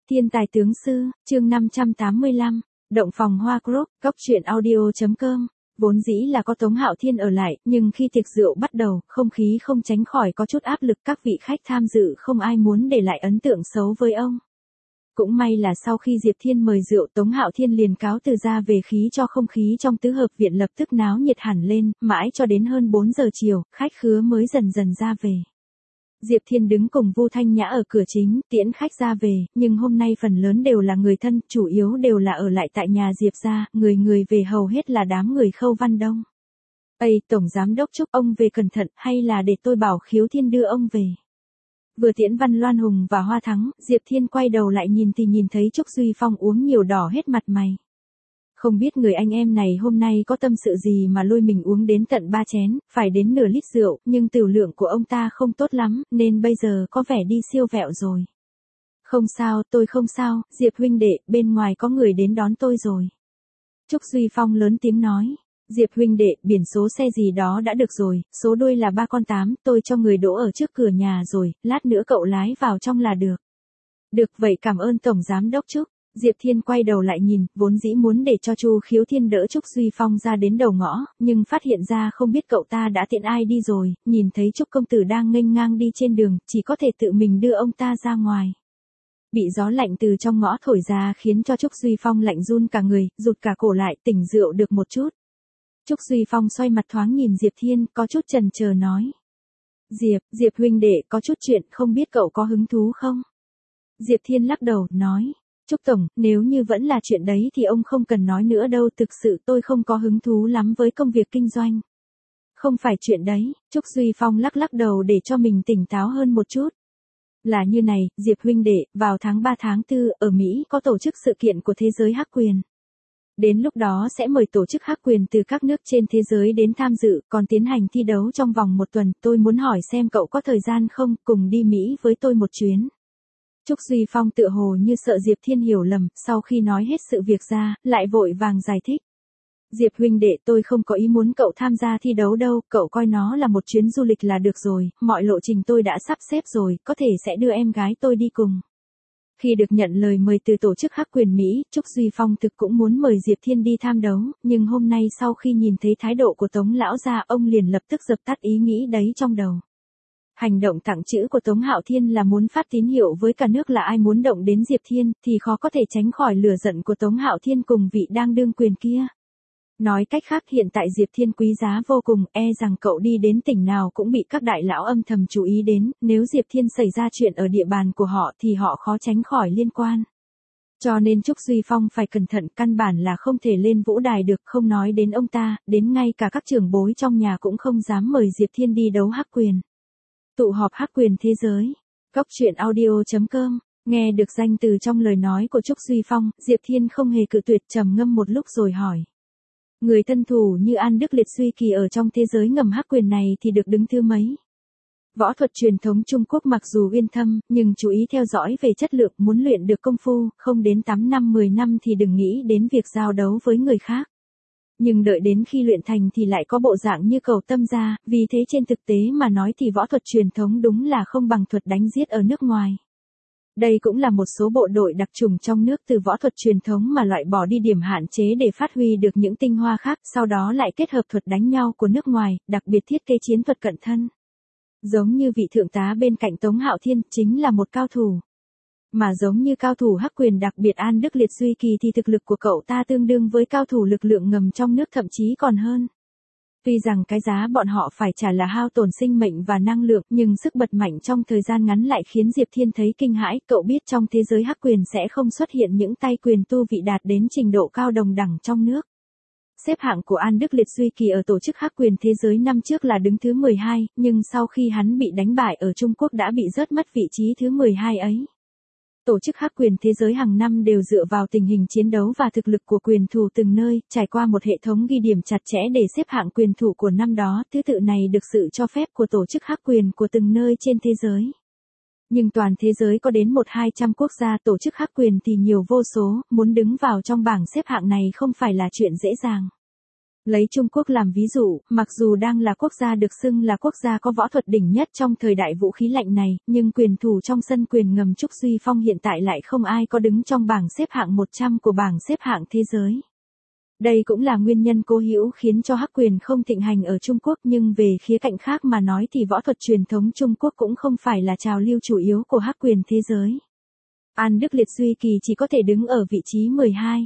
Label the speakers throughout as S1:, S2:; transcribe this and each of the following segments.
S1: Thiên tài tướng sư, chương 585, Động phòng hoa group, góc truyện audio.com. Vốn dĩ là có Tống Hạo Thiên ở lại, nhưng khi tiệc rượu bắt đầu, không khí không tránh khỏi có chút áp lực, các vị khách tham dự không ai muốn để lại ấn tượng xấu với ông. Cũng may là sau khi Diệp Thiên mời rượu, Tống Hạo Thiên liền cáo từ ra về, khí cho không khí trong tứ hợp viện lập tức náo nhiệt hẳn lên, mãi cho đến hơn 4 giờ chiều, khách khứa mới dần dần ra về. Diệp Thiên đứng cùng Vu Thanh Nhã ở cửa chính, tiễn khách ra về, nhưng hôm nay phần lớn đều là người thân, chủ yếu đều là ở lại tại nhà Diệp gia, người về hầu hết là đám người Khâu Văn Đông. Ây, Tổng Giám Đốc Trúc, ông về cẩn thận, hay là để tôi bảo Khiếu Thiên đưa ông về? Vừa tiễn Văn Loan Hùng và Hoa Thắng, Diệp Thiên quay đầu lại nhìn thì nhìn thấy Trúc Duy Phong uống nhiều đỏ hết mặt mày. Không biết người anh em này hôm nay có tâm sự gì mà lôi mình uống đến tận 3 chén, phải đến nửa lít rượu, nhưng tửu lượng của ông ta không tốt lắm, nên bây giờ có vẻ đi siêu vẹo rồi. Không sao, tôi không sao, Diệp huynh đệ, bên ngoài có người đến đón tôi rồi. Trúc Duy Phong lớn tiếng nói. Diệp huynh đệ, biển số xe gì đó đã được rồi, số đuôi là 3 con 8, tôi cho người đỗ ở trước cửa nhà rồi, lát nữa cậu lái vào trong là được. Được vậy, cảm ơn Tổng Giám Đốc Trúc. Diệp Thiên quay đầu lại nhìn, vốn dĩ muốn để cho Chu Khiếu Thiên đỡ Trúc Duy Phong ra đến đầu ngõ, nhưng phát hiện ra không biết cậu ta đã tiện ai đi rồi, nhìn thấy Trúc công tử đang nghênh ngang đi trên đường, chỉ có thể tự mình đưa ông ta ra ngoài. Bị gió lạnh từ trong ngõ thổi ra khiến cho Trúc Duy Phong lạnh run cả người, rụt cả cổ lại, tỉnh rượu được một chút. Trúc Duy Phong xoay mặt thoáng nhìn Diệp Thiên, có chút chần chờ nói. Diệp huynh đệ, có chút chuyện, không biết cậu có hứng thú không? Diệp Thiên lắc đầu, nói. Trúc Tổng, nếu như vẫn là chuyện đấy thì ông không cần nói nữa đâu, thực sự tôi không có hứng thú lắm với công việc kinh doanh. Không phải chuyện đấy, Trúc Duy Phong lắc đầu để cho mình tỉnh táo hơn một chút. Là như này, Diệp huynh đệ, vào tháng 3 tháng 4, ở Mỹ có tổ chức sự kiện của thế giới hắc quyền. Đến lúc đó sẽ mời tổ chức hắc quyền từ các nước trên thế giới đến tham dự, còn tiến hành thi đấu trong vòng 1 tuần, tôi muốn hỏi xem cậu có thời gian không, cùng đi Mỹ với tôi một chuyến. Trúc Duy Phong tựa hồ như sợ Diệp Thiên hiểu lầm, sau khi nói hết sự việc ra, lại vội vàng giải thích. Diệp huynh đệ, tôi không có ý muốn cậu tham gia thi đấu đâu, cậu coi nó là một chuyến du lịch là được rồi, mọi lộ trình tôi đã sắp xếp rồi, có thể sẽ đưa em gái tôi đi cùng. Khi được nhận lời mời từ tổ chức hắc quyền Mỹ, Trúc Duy Phong thực cũng muốn mời Diệp Thiên đi tham đấu, nhưng hôm nay sau khi nhìn thấy thái độ của Tống lão gia, ông liền lập tức dập tắt ý nghĩ đấy trong đầu. Hành động tặng chữ của Tống Hạo Thiên là muốn phát tín hiệu với cả nước là ai muốn động đến Diệp Thiên thì khó có thể tránh khỏi lửa giận của Tống Hạo Thiên cùng vị đang đương quyền kia. Nói cách khác, hiện tại Diệp Thiên quý giá vô cùng, rằng cậu đi đến tỉnh nào cũng bị các đại lão âm thầm chú ý đến, nếu Diệp Thiên xảy ra chuyện ở địa bàn của họ thì họ khó tránh khỏi liên quan. Cho nên Trúc Duy Phong phải cẩn thận, căn bản là không thể lên vũ đài được, không nói đến ông ta, đến ngay cả các trưởng bối trong nhà cũng không dám mời Diệp Thiên đi đấu hắc quyền. Tụ họp hắc quyền thế giới. Góc truyện audio.com. Nghe được danh từ trong lời nói của Trúc Duy Phong, Diệp Thiên không hề cự tuyệt, trầm ngâm một lúc rồi hỏi. Người thân thủ như An Đức Liệt Suy Kỳ ở trong thế giới ngầm hắc quyền này thì được đứng thứ mấy? Võ thuật truyền thống Trung Quốc mặc dù uyên thâm, nhưng chú ý theo dõi về chất lượng, muốn luyện được công phu, không đến 8 năm 10 năm thì đừng nghĩ đến việc giao đấu với người khác. Nhưng đợi đến khi luyện thành thì lại có bộ dạng như cầu tâm ra, vì thế trên thực tế mà nói thì võ thuật truyền thống đúng là không bằng thuật đánh giết ở nước ngoài. Đây cũng là một số bộ đội đặc chủng trong nước từ võ thuật truyền thống mà loại bỏ đi điểm hạn chế để phát huy được những tinh hoa khác, sau đó lại kết hợp thuật đánh nhau của nước ngoài, đặc biệt thiết kế chiến thuật cận thân. Giống như vị thượng tá bên cạnh Tống Hạo Thiên, chính là một cao thủ. Mà giống như cao thủ hắc quyền đặc biệt An Đức Liệt Duy Kỳ thì thực lực của cậu ta tương đương với cao thủ lực lượng ngầm trong nước, thậm chí còn hơn. Tuy rằng cái giá bọn họ phải trả là hao tổn sinh mệnh và năng lượng, nhưng sức bật mạnh trong thời gian ngắn lại khiến Diệp Thiên thấy kinh hãi. Cậu biết trong thế giới hắc quyền sẽ không xuất hiện những tay quyền tu vị đạt đến trình độ cao đồng đẳng trong nước. Xếp hạng của An Đức Liệt Duy Kỳ ở tổ chức hắc quyền thế giới năm trước là đứng thứ 12, nhưng sau khi hắn bị đánh bại ở Trung Quốc đã bị rớt mất vị trí thứ 12 ấy. Tổ chức hắc quyền thế giới hàng năm đều dựa vào tình hình chiến đấu và thực lực của quyền thủ từng nơi, trải qua một hệ thống ghi điểm chặt chẽ để xếp hạng quyền thủ của năm đó, thứ tự này được sự cho phép của tổ chức hắc quyền của từng nơi trên thế giới. Nhưng toàn thế giới có đến 100-200 quốc gia tổ chức hắc quyền thì nhiều vô số, muốn đứng vào trong bảng xếp hạng này không phải là chuyện dễ dàng. Lấy Trung Quốc làm ví dụ, mặc dù đang là quốc gia được xưng là quốc gia có võ thuật đỉnh nhất trong thời đại vũ khí lạnh này, nhưng quyền thủ trong sân quyền ngầm Trúc Duy Phong hiện tại lại không ai có đứng trong bảng xếp hạng 100 của bảng xếp hạng thế giới. Đây cũng là nguyên nhân cố hữu khiến cho hắc quyền không thịnh hành ở Trung Quốc, nhưng về khía cạnh khác mà nói thì võ thuật truyền thống Trung Quốc cũng không phải là trào lưu chủ yếu của hắc quyền thế giới. An Đức Liệt Duy Kỳ chỉ có thể đứng ở vị trí 12.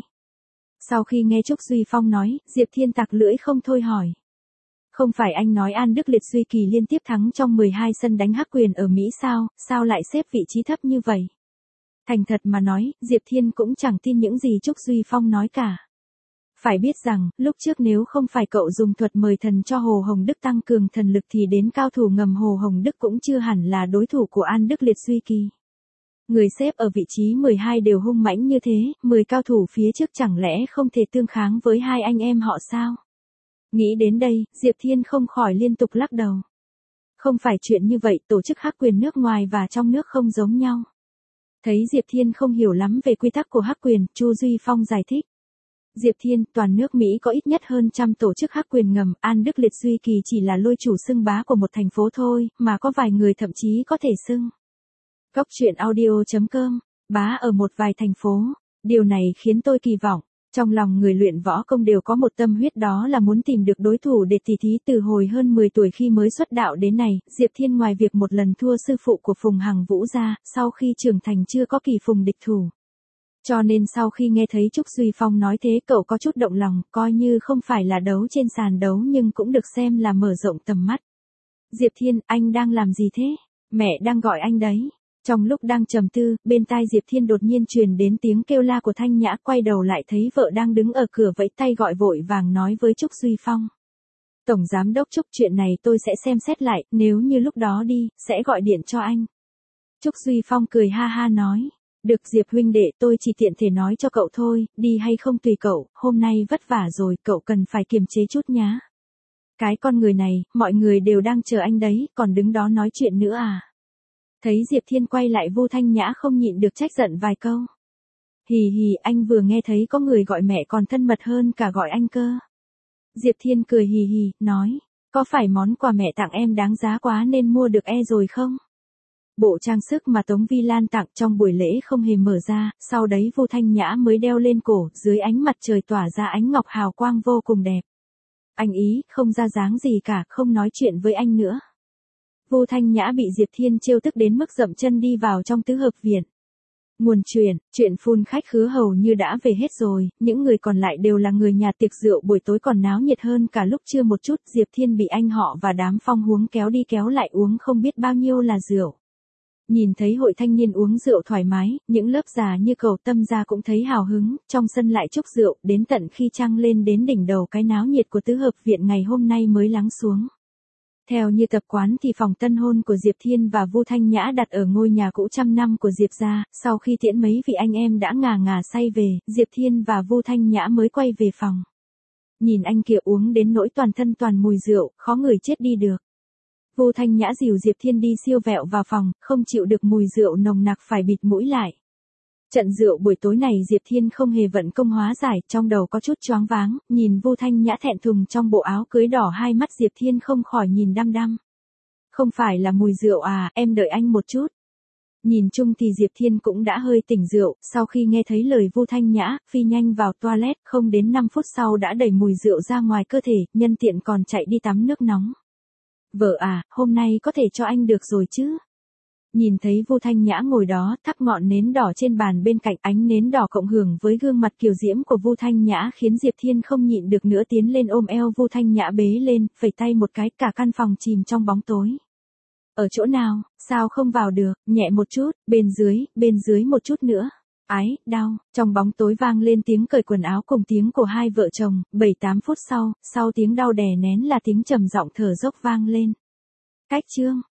S1: Sau khi nghe Trúc Duy Phong nói, Diệp Thiên tặc lưỡi không thôi hỏi. Không phải anh nói An Đức Liệt Duy Kỳ liên tiếp thắng trong 12 sân đánh hắc quyền ở Mỹ sao lại xếp vị trí thấp như vậy? Thành thật mà nói, Diệp Thiên cũng chẳng tin những gì Trúc Duy Phong nói cả. Phải biết rằng, lúc trước nếu không phải cậu dùng thuật mời thần cho Hồ Hồng Đức tăng cường thần lực thì đến cao thủ ngầm Hồ Hồng Đức cũng chưa hẳn là đối thủ của An Đức Liệt Duy Kỳ. Người xếp ở vị trí 12 đều hung mãnh như thế, 10 cao thủ phía trước chẳng lẽ không thể tương kháng với hai anh em họ sao? Nghĩ đến đây, Diệp Thiên không khỏi liên tục lắc đầu. Không phải chuyện như vậy, tổ chức hắc quyền nước ngoài và trong nước không giống nhau. Thấy Diệp Thiên không hiểu lắm về quy tắc của hắc quyền, Chu Duy Phong giải thích. Diệp Thiên, toàn nước Mỹ có ít nhất hơn 100 tổ chức hắc quyền ngầm, An Đức Liệt Duy Kỳ chỉ là lôi chủ xưng bá của một thành phố thôi, mà có vài người thậm chí có thể xưng. Góc truyện audio.com, bá ở một vài thành phố, điều này khiến tôi kỳ vọng, trong lòng người luyện võ công đều có một tâm huyết, đó là muốn tìm được đối thủ để tỉ thí. Từ hồi hơn 10 tuổi khi mới xuất đạo đến nay, Diệp Thiên ngoài việc một lần thua sư phụ của Phùng Hằng Vũ ra, sau khi trưởng thành chưa có kỳ phùng địch thủ. Cho nên sau khi nghe thấy Trúc Duy Phong nói thế cậu có chút động lòng, coi như không phải là đấu trên sàn đấu nhưng cũng được xem là mở rộng tầm mắt. Diệp Thiên, anh đang làm gì thế? Mẹ đang gọi anh đấy. Trong lúc đang trầm tư, bên tai Diệp Thiên đột nhiên truyền đến tiếng kêu la của Thanh Nhã, quay đầu lại thấy vợ đang đứng ở cửa vẫy tay gọi vội vàng nói với Trúc Duy Phong. Tổng giám đốc Trúc, chuyện này tôi sẽ xem xét lại, nếu như lúc đó đi, sẽ gọi điện cho anh. Trúc Duy Phong cười ha ha nói. Được Diệp huynh đệ, tôi chỉ tiện thể nói cho cậu thôi, đi hay không tùy cậu, hôm nay vất vả rồi, cậu cần phải kiềm chế chút nhá. Cái con người này, mọi người đều đang chờ anh đấy, còn đứng đó nói chuyện nữa à? Thấy Diệp Thiên quay lại, Vu Thanh Nhã không nhịn được trách giận vài câu. Hì hì, anh vừa nghe thấy có người gọi mẹ còn thân mật hơn cả gọi anh cơ. Diệp Thiên cười hì hì, nói, có phải món quà mẹ tặng em đáng giá quá nên mua được rồi không? Bộ trang sức mà Tống Vi Lan tặng trong buổi lễ không hề mở ra, sau đấy Vu Thanh Nhã mới đeo lên cổ, dưới ánh mặt trời tỏa ra ánh ngọc hào quang vô cùng đẹp. Anh ý, không ra dáng gì cả, không nói chuyện với anh nữa. Vu Thanh Nhã bị Diệp Thiên trêu tức đến mức dậm chân đi vào trong tứ hợp viện. Nguồn chuyện phun khách khứa hầu như đã về hết rồi, những người còn lại đều là người nhà, tiệc rượu buổi tối còn náo nhiệt hơn cả lúc trưa một chút. Diệp Thiên bị anh họ và đám Phong Huống kéo đi kéo lại uống không biết bao nhiêu là rượu. Nhìn thấy hội thanh niên uống rượu thoải mái, những lớp già như Cầu Tâm gia cũng thấy hào hứng, trong sân lại chúc rượu, đến tận khi trăng lên đến đỉnh đầu, cái náo nhiệt của tứ hợp viện ngày hôm nay mới lắng xuống. Theo như tập quán thì phòng tân hôn của Diệp Thiên và Vu Thanh Nhã đặt ở ngôi nhà cũ 100 năm của Diệp gia, sau khi tiễn mấy vị anh em đã ngà ngà say về, Diệp Thiên và Vu Thanh Nhã mới quay về phòng. Nhìn anh kia uống đến nỗi toàn thân toàn mùi rượu, khó người chết đi được. Vu Thanh Nhã dìu Diệp Thiên đi siêu vẹo vào phòng, không chịu được mùi rượu nồng nặc phải bịt mũi lại. Trận rượu buổi tối này Diệp Thiên không hề vận công hóa giải, trong đầu có chút choáng váng, nhìn Vu Thanh Nhã thẹn thùng trong bộ áo cưới đỏ, hai mắt Diệp Thiên không khỏi nhìn đăm đăm. Không phải là mùi rượu à, em đợi anh một chút. Nhìn chung thì Diệp Thiên cũng đã hơi tỉnh rượu, sau khi nghe thấy lời Vu Thanh Nhã, phi nhanh vào toilet, không đến 5 phút sau đã đẩy mùi rượu ra ngoài cơ thể, nhân tiện còn chạy đi tắm nước nóng. Vợ à, hôm nay có thể cho anh được rồi chứ? Nhìn thấy Vu Thanh Nhã ngồi đó, thắp ngọn nến đỏ trên bàn bên cạnh, ánh nến đỏ cộng hưởng với gương mặt kiều diễm của Vu Thanh Nhã khiến Diệp Thiên không nhịn được nữa tiến lên ôm eo Vu Thanh Nhã bế lên, phẩy tay một cái, cả căn phòng chìm trong bóng tối. Ở chỗ nào, sao không vào được, nhẹ một chút, bên dưới một chút nữa. Ái, đau, trong bóng tối vang lên tiếng cởi quần áo cùng tiếng của hai vợ chồng, 7-8 phút sau tiếng đau đè nén là tiếng trầm giọng thở dốc vang lên. Cách chương